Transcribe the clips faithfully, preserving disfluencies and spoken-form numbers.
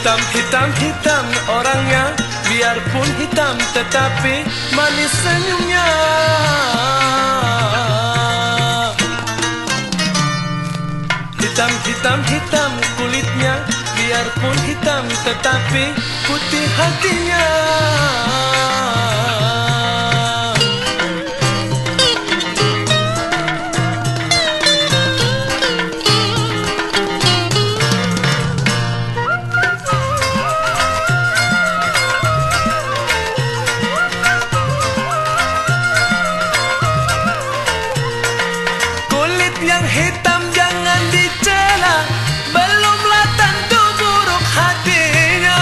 Hitam, hitam, hitam orangnya, biarpun hitam tetapi manis senyumnya. Hitam, hitam, hitam kulitnya, biarpun hitam tetapi putih hatinya. Yang hitam jangan dicela, belumlah tentu buruk hatinya.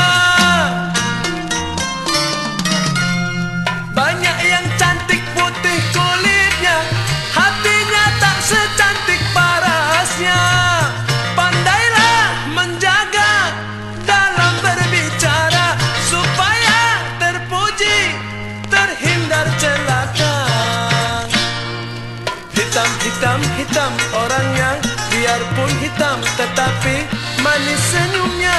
Banyak yang cantik putih kulitnya, hatinya tak secantik parasnya. Pandailah menjaga dalam berbicara, supaya terpuji, terhindar celaka. Hitam, hitam, hitam orangnya, biarpun hitam tetapi manis senyumnya.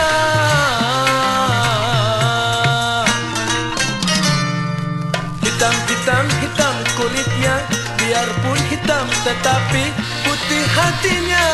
Hitam, hitam, hitam kulitnya, biarpun hitam tetapi putih hatinya.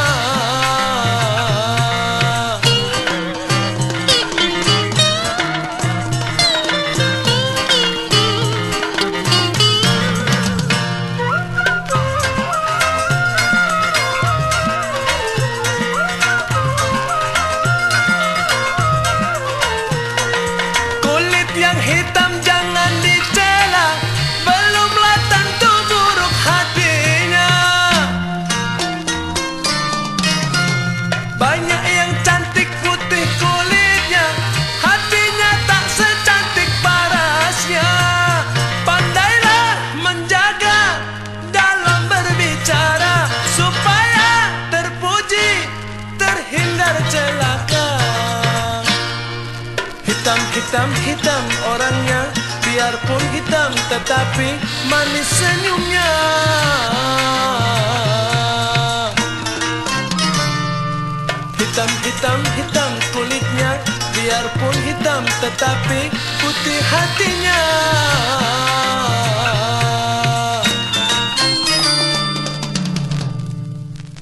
Yang hitam jangan dicela, belumlah tentu buruk hatinya. Banyak yang cantik putih kulitnya, hatinya tak secantik parasnya. Pandailah menjaga dalam berbicara, supaya terpuji, terhindar celaka. Hitam, hitam, hitam orangnya, biarpun hitam tetapi manis senyumnya. Hitam, hitam, hitam kulitnya, biarpun hitam tetapi putih hatinya.